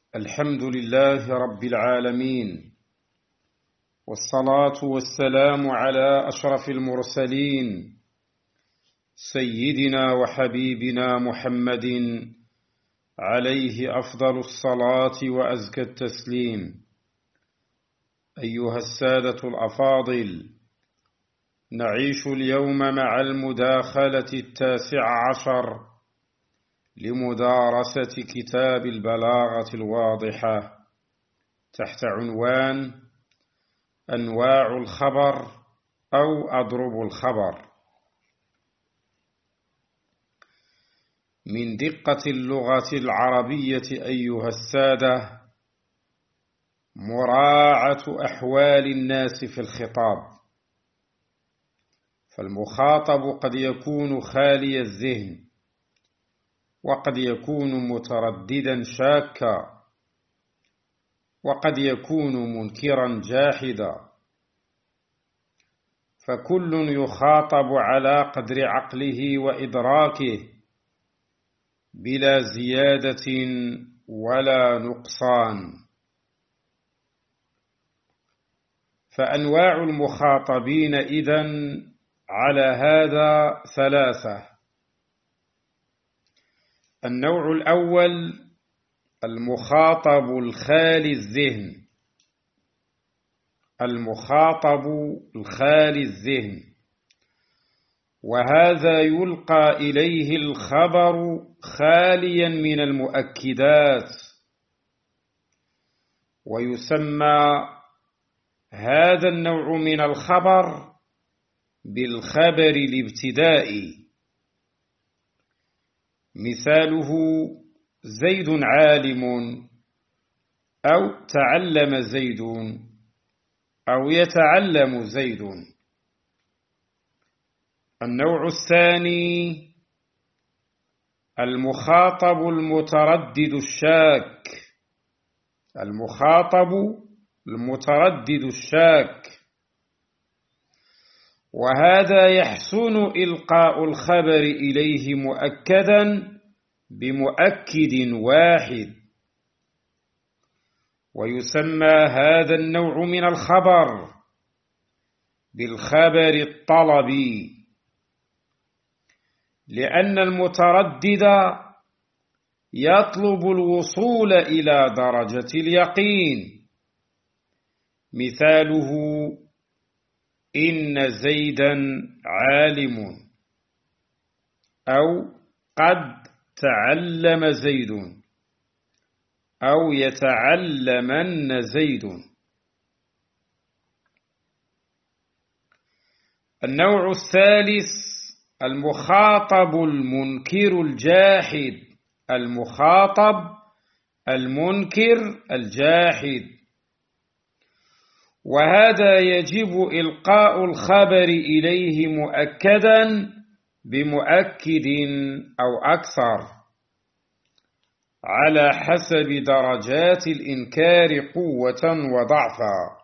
الحمد لله رب العالمين، والصلاة والسلام على أشرف المرسلين سيدنا وحبيبنا محمد عليه أفضل الصلاة وأزكى التسليم. أيها السادة الأفاضل، نعيش اليوم مع المداخلة 19 لمدارسة كتاب البلاغة الواضحة تحت عنوان أنواع الخبر أو أضرب الخبر. من دقة اللغة العربية أيها السادة مراعاة أحوال الناس في الخطاب، فالمخاطب قد يكون خالي الذهن، وقد يكون مترددا شاكا، وقد يكون منكرا جاحدا، فكل يخاطب على قدر عقله وإدراكه بلا زيادة ولا نقصان. فأنواع المخاطبين إذن على هذا 3. النوع الأول المخاطب الخالي الذهن. المخاطب الخالي الذهن، وهذا يلقى إليه الخبر خاليا من المؤكدات، ويسمى هذا النوع من الخبر بالخبر الابتدائي. مثاله: زيد عالم، أو تعلم زيد، أو يتعلم زيد. النوع الثاني المخاطب المتردد الشاك. المخاطب المتردد الشاك، وهذا يحسن إلقاء الخبر إليه مؤكدا بمؤكد واحد، ويسمى هذا النوع من الخبر بالخبر الطلبي، لأن المتردد يطلب الوصول إلى درجة اليقين. مثاله: إن زيدا عالم، أو قد تعلم زيد، أو يتعلمن زيد. النوع الثالث المخاطب المنكر الجاحد. المخاطب المنكر الجاحد، وهذا يجب إلقاء الخبر إليه مؤكدا بمؤكد أو أكثر على حسب درجات الإنكار قوة وضعفا.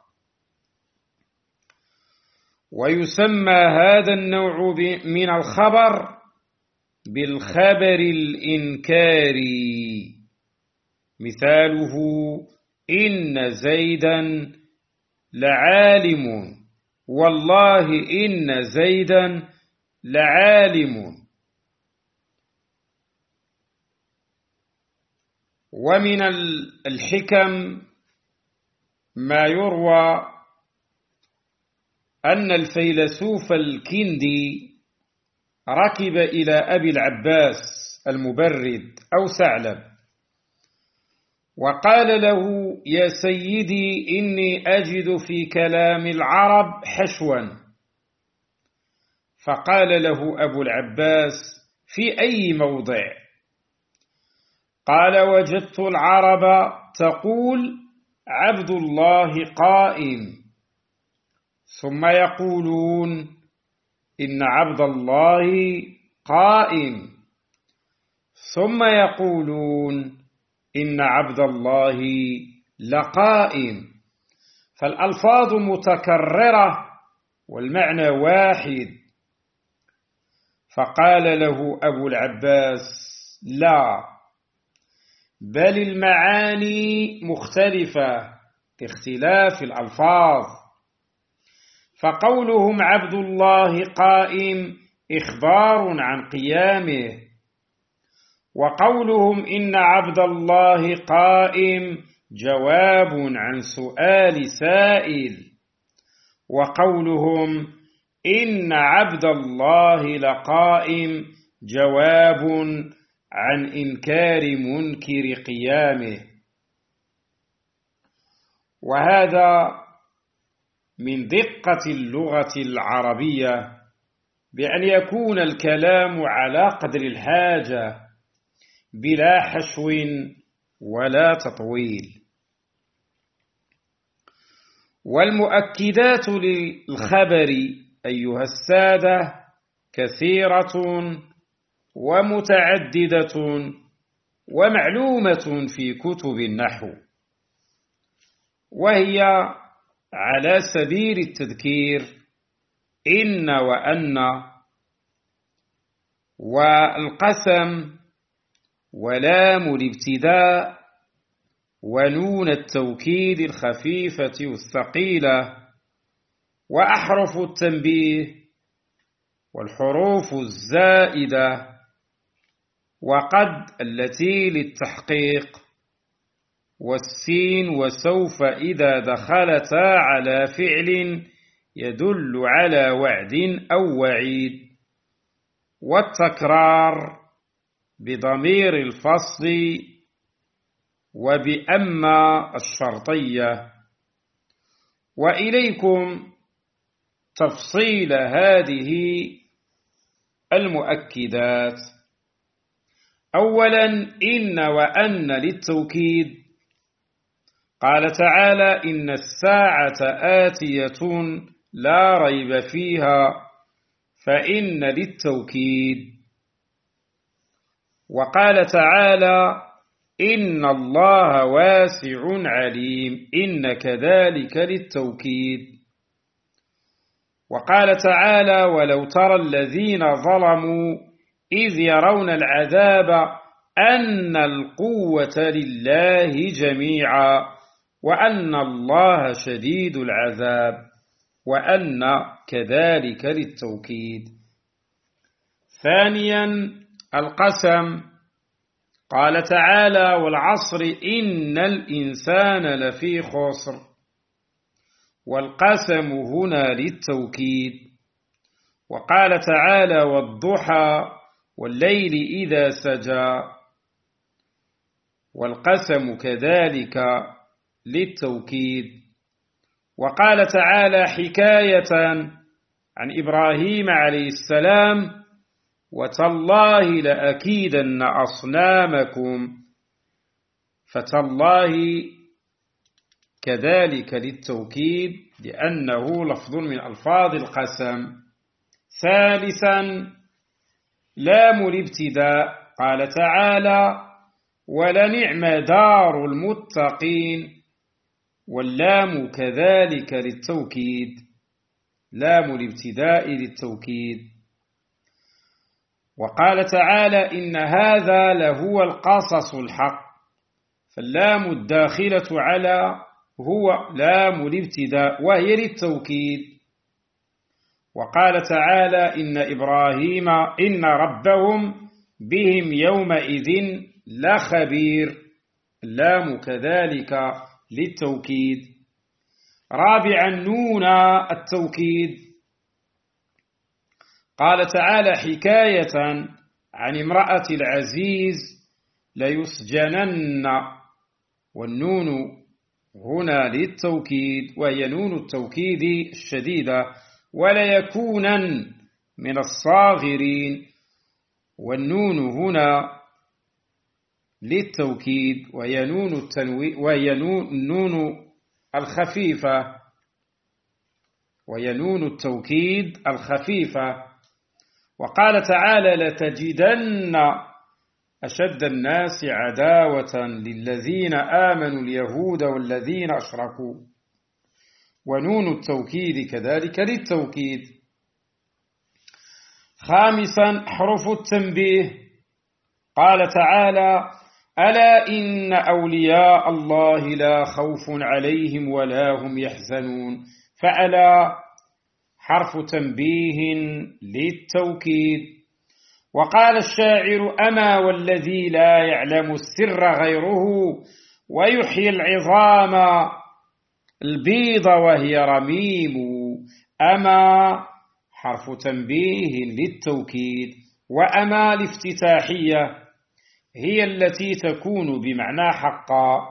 ويسمى هذا النوع من الخبر بالخبر الإنكاري. مثاله: إن زيدا لعالم، والله إن زيدا لعالم. ومن الحكم ما يروى أن الفيلسوف الكندي ركب إلى أبي العباس المبرد أو ثعلب، وقال له: يا سيدي، إني أجد في كلام العرب حشوا. فقال له أبو العباس: في أي موضع؟ قال: وجدت العرب تقول عبد الله قائم، ثم يقولون إن عبد الله قائم، ثم يقولون إن عبد الله لقائم، فالألفاظ متكررة والمعنى واحد. فقال له أبو العباس: لا، بل المعاني مختلفة كاختلاف الألفاظ. فقولهم عبد الله قائم إخبار عن قيامه، وقولهم إن عبد الله قائم جواب عن سؤال سائل، وقولهم إن عبد الله لقائم جواب عن إنكار منكر قيامه. وهذا من دقة اللغة العربية، بأن يكون الكلام على قدر الحاجة بلا حشو ولا تطويل. والمؤكدات للخبر أيها السادة كثيرة ومتعددة ومعلومة في كتب النحو، وهي على سبيل التذكير إن وأن والقسم ولام الابتداء ونون التوكيد الخفيفة والثقيلة وأحرف التنبيه والحروف الزائدة وقد التي للتحقيق والسين وسوف إذا دخلتا على فعل يدل على وعد أو وعيد، والتكرار بضمير الفصل وبأما الشرطية. وإليكم تفصيل هذه المؤكدات. أولا، إن وأن للتوكيد. قال تعالى إن الساعة آتية لا ريب فيها، فإن للتوكيد. وقال تعالى إن الله واسع عليم، إن كذلك للتوكيد. وقال تعالى ولو ترى الذين ظلموا إذ يرون العذاب أن القوة لله جميعا وأن الله شديد العذاب، وأن كذلك للتوكيد. ثانيا، القسم. قال تعالى والعصر إن الإنسان لفي خسر، والقسم هنا للتوكيد. وقال تعالى والضحى والليل إذا سجى، والقسم كذلك للتوكيد. وقال تعالى حكاية عن إبراهيم عليه السلام وتالله لأكيدن أصنامكم، فتالله كذلك للتوكيد لأنه لفظ من ألفاظ القسم. ثالثا، لام الابتداء. قال تعالى ولنعم دار المتقين، واللام كذلك للتوكيد، لام الابتداء للتوكيد. وقال تعالى إن هذا لهو القصص الحق، فاللام الداخلة على هو لام الابتداء وهي للتوكيد. وقال تعالى إن ربهم بهم يومئذ لخبير، اللام كذلك للتوكيد. رابعا، نون التوكيد. قال تعالى حكاية عن امرأة العزيز ليسجنن، والنون هنا للتوكيد وهي نون التوكيد الشديدة. وليكونن من الصاغرين، والنون هنا للتوكيد وهي نون الخفيفة، وهي نون التوكيد الخفيفة. وقال تعالى لتجدن أشد الناس عداوة للذين آمنوا اليهود والذين أشركوا، ونون التوكيد كذلك للتوكيد. خامسا، حرف التنبيه. قال تعالى ألا إن أولياء الله لا خوف عليهم ولا هم يحزنون. فألا حرف تنبيه للتوكيد. وقال الشاعر: أما والذي لا يعلم السر غيره ويحيي العظام البيض وهي رميم. أما حرف تنبيه للتوكيد، وأما الافتتاحية هي التي تكون بمعنى حقا.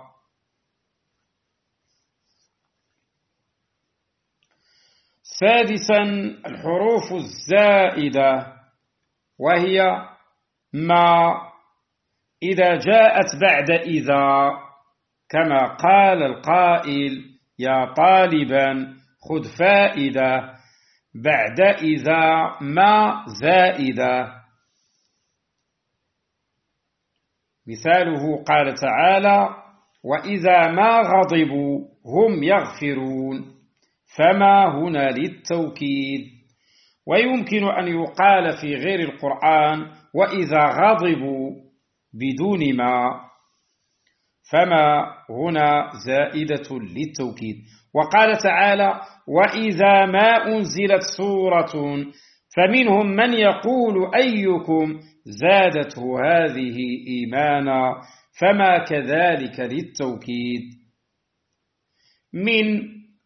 سادسا الحروف الزائدة، وهي ما إذا جاءت بعد إذا، كما قال القائل: يا طالبا خذ فائدة. بعد إذا ما زائدة. مثاله قال تعالى: وإذا ما غضبوا هم يغفرون. فما هنا للتوكيد. ويمكن أن يقال في غير القرآن: وإذا غضبوا بدون ما. فما هنا زائدة للتوكيد. وقال تعالى: وإذا ما أنزلت سورة فمنهم من يقول أيكم زادته هذه إيمانا. فما كذلك للتوكيد. من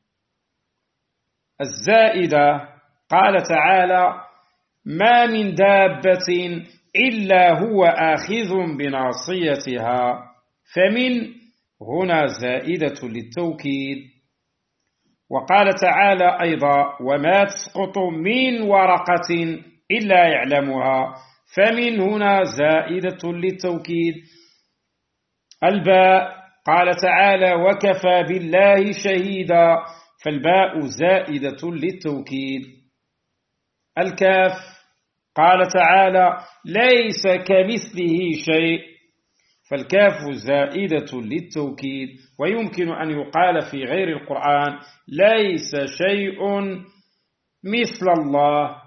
الزائدة قال تعالى: ما من دابة إلا هو آخذ بناصيتها. فمن هنا زائدة للتوكيد. وقال تعالى أيضا: وما تسقط من ورقة إلا يعلمها. فمن هنا زائدة للتوكيد. الباء قال تعالى: وكفى بالله شهيدا. فالباء زائدة للتوكيد. الكاف قال تعالى: ليس كمثله شيء. فالكاف زائدة للتوكيد. ويمكن أن يقال في غير القرآن: ليس شيء مثل الله.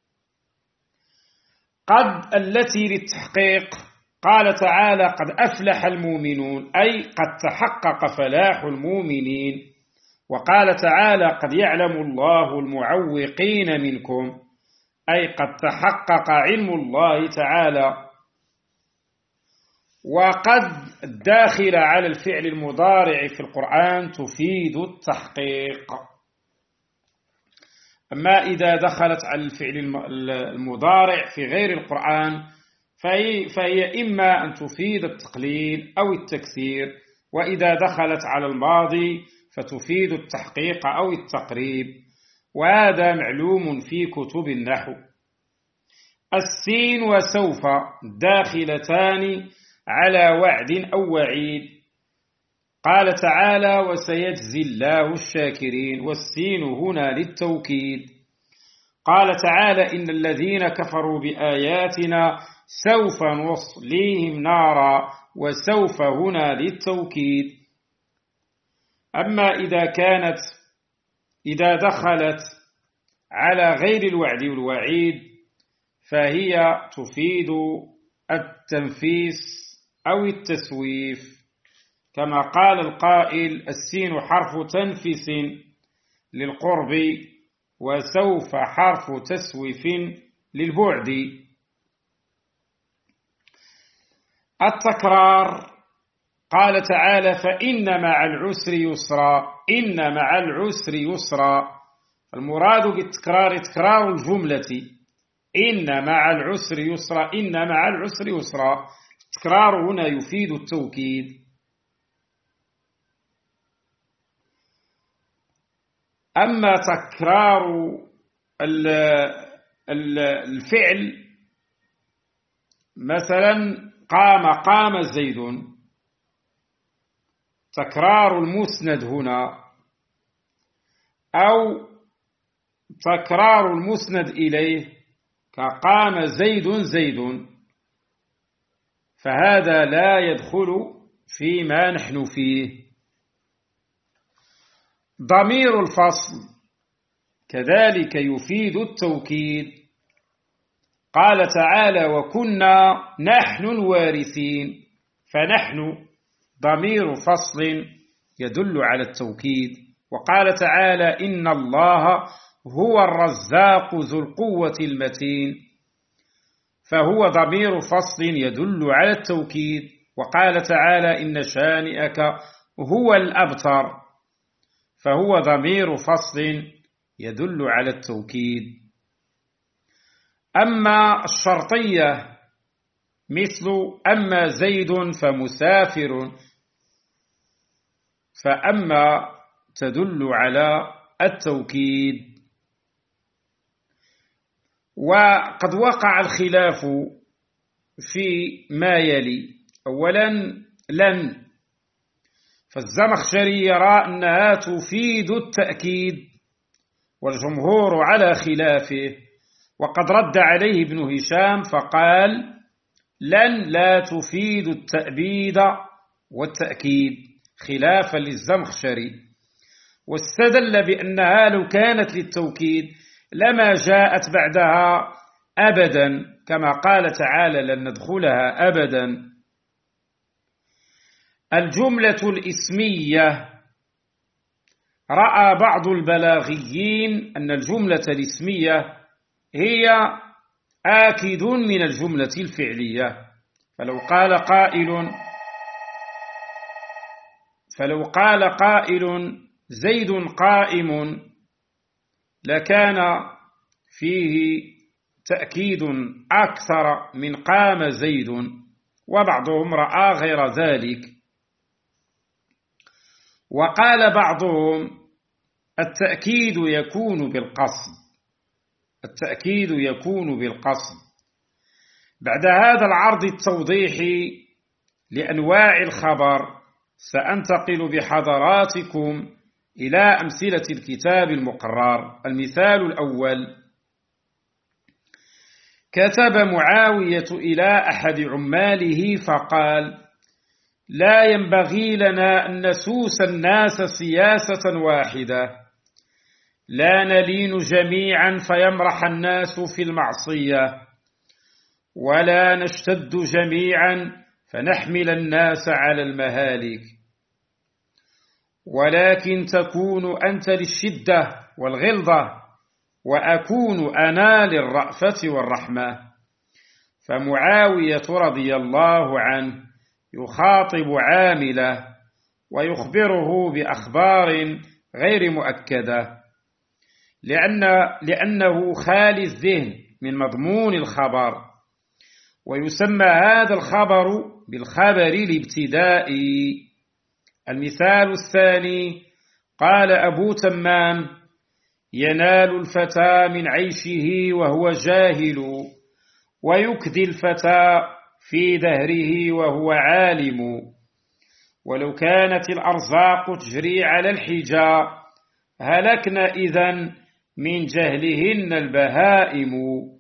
قد التي للتحقيق قال تعالى: قد أفلح المؤمنون، أي قد تحقق فلاح المؤمنين. وقال تعالى: قد يعلم الله المعوقين منكم، أي قد تحقق علم الله تعالى. وقد الداخلة على الفعل المضارع في القرآن تفيد التحقيق. أما إذا دخلت على الفعل المضارع في غير القرآن فهي إما أن تفيد التقليل أو التكثير. وإذا دخلت على الماضي فتفيد التحقيق أو التقريب. وهذا معلوم في كتب النحو. السين وسوف داخلتان على وعد أو وعيد. قال تعالى: وسيجزي الله الشاكرين. والسين هنا للتوكيد. قال تعالى: إن الذين كفروا بآياتنا سوف نصليهم نارا. وسوف هنا للتوكيد. أما إذا دخلت على غير الوعد والوعيد فهي تفيد التنفيس أو التسويف، كما قال القائل: السين حرف تنفيس للقرب، وسوف حرف تسويف للبعد. التكرار قال تعالى: فإن مع العسر يسرا. إن مع العسر يسرا. المراد بالتكرار تكرار الجملة. إن مع العسر يسرا. إن مع العسر يسرا. التكرار هنا يفيد التوكيد. أما تكرار الفعل، مثلا قام زيد، تكرار المسند هنا، أو تكرار المسند إليه كقام زيد، فهذا لا يدخل فيما نحن فيه. ضمير الفصل كذلك يفيد التوكيد. قال تعالى: وكنا نحن الوارثين. فنحن ضمير فصل يدل على التوكيد. وقال تعالى إن الله هو الرزاق ذو القوة المتين، فهو ضمير فصل يدل على التوكيد. وقال تعالى إن شانئك هو الأبتر، فهو ضمير فصل يدل على التوكيد. أما الشرطية مثل أما زيد فمسافر، فأما تدل على التوكيد. وقد وقع الخلاف في ما يلي. أولا لن، فالزمخشري يرى أنها تفيد التأكيد والجمهور على خلافه، وقد رد عليه ابن هشام فقال لن لا تفيد التأبيد والتأكيد خلافا للزمخشري، واستدل بأنها لو كانت للتوكيد لما جاءت بعدها أبدا، كما قال تعالى لن ندخلها أبدا. الجملة الإسمية، رأى بعض البلاغيين أن الجملة الإسمية هي آكد من الجملة الفعلية، فلو قال قائل زيد قائم لكان فيه تأكيد أكثر من قام زيد، وبعضهم رأى غير ذلك. وقال بعضهم التأكيد يكون بالقصد. بعد هذا العرض التوضيحي لأنواع الخبر سأنتقل بحضراتكم إلى أمثلة الكتاب المقرر. المثال الأول: كتب معاوية إلى أحد عماله فقال: لا ينبغي لنا أن نسوس الناس سياسة واحدة، لا نلين جميعا فيمرح الناس في المعصية، ولا نشتد جميعا فنحمل الناس على المهالك، ولكن تكون أنت للشدة والغلظة، وأكون أنا للرأفة والرحمة. فمعاوية رضي الله عنه يخاطب عامله ويخبره بأخبار غير مؤكدة، لأنه خالي الذهن من مضمون الخبر، ويسمى هذا الخبر بالخبر الابتدائي. المثال الثاني: قال أبو تمام: ينال الفتى من عيشه وهو جاهل، ويكدي الفتى في دهره وهو عالم، ولو كانت الأرزاق تجري على الحجى هلكنا إذن من جهلهن البهائم.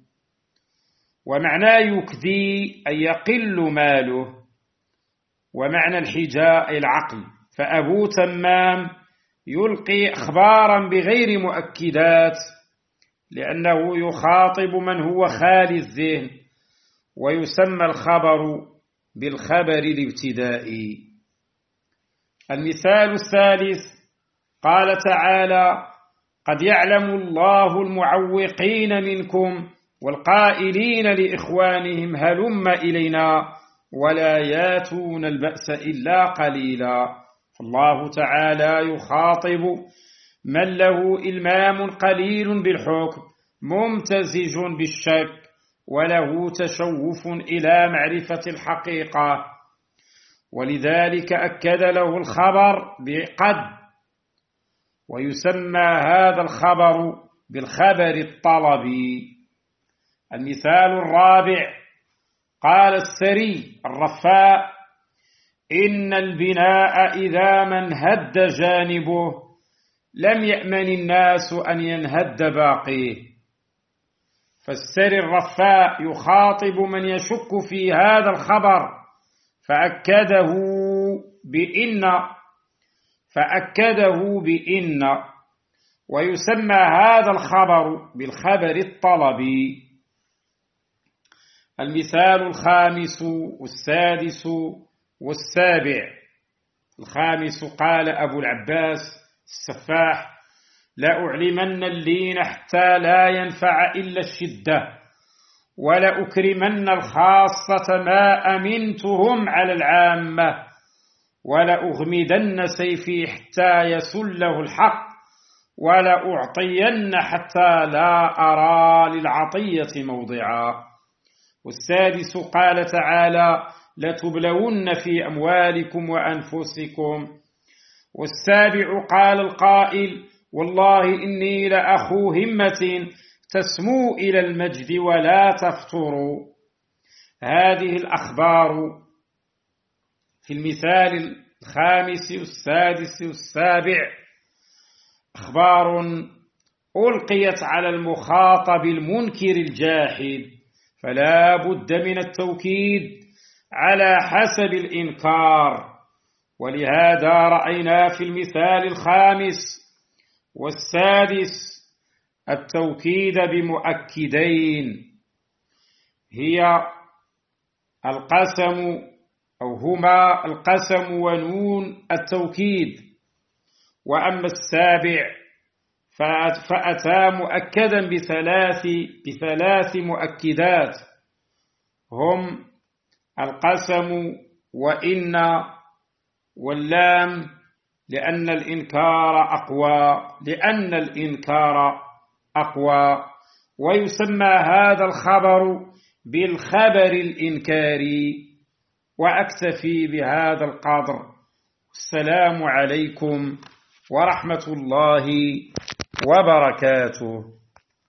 ومعنى يكدي أي يقل ماله، ومعنى الحجاء العقل. فأبو تمام يلقي أخبارا بغير مؤكدات، لأنه يخاطب من هو خالي الذهن، ويسمى الخبر بالخبر الابتدائي. المثال الثالث: قال تعالى: قد يعلم الله المعوقين منكم والقائلين لإخوانهم هلم إلينا ولا ياتون البأس إلا قليلا. فالله تعالى يخاطب من له إلمام قليل بالحكم ممتزج بالشك، وله تشوف إلى معرفة الحقيقة، ولذلك أكد له الخبر بقد، ويسمى هذا الخبر بالخبر الطلبي. المثال الرابع: قال السري الرفاء: إن البناء إذا ما انهد جانبه لم يأمن الناس أن ينهد باقيه. فالسري الرفاء يخاطب من يشك في هذا الخبر فأكده بإن، ويسمى هذا الخبر بالخبر الطلبي. المثال الخامس والسادس: والسابع الخامس قال أبو العباس السفاح: لأعلمن اللين حتى لا ينفع إلا الشدة، ولأكرمن الخاصة ما أمنتهم على العامة، ولأغمدن سيفي حتى يسله الحق، ولأعطين حتى لا أرى للعطية موضعا. والسادس قال تعالى: لتبلون في أموالكم وأنفسكم. والسابع قال القائل: والله إني لأخو همة تسمو إلى المجد ولا تفتر. هذه الأخبار في المثال الخامس والسادس والسابع أخبار ألقيت على المخاطب المنكر الجاحد، فلا بد من التوكيد على حسب الإنكار. ولهذا رأينا في المثال الخامس والسادس التوكيد بمؤكدين، هي القسم أو هما القسم ونون التوكيد. وأما السابع فأتى مؤكدا بثلاث مؤكدات، هم القسم وإن واللام، لأن الإنكار أقوى. ويسمى هذا الخبر بالخبر الإنكاري. وأكتفي بهذا القدر. السلام عليكم ورحمة الله وبركاته.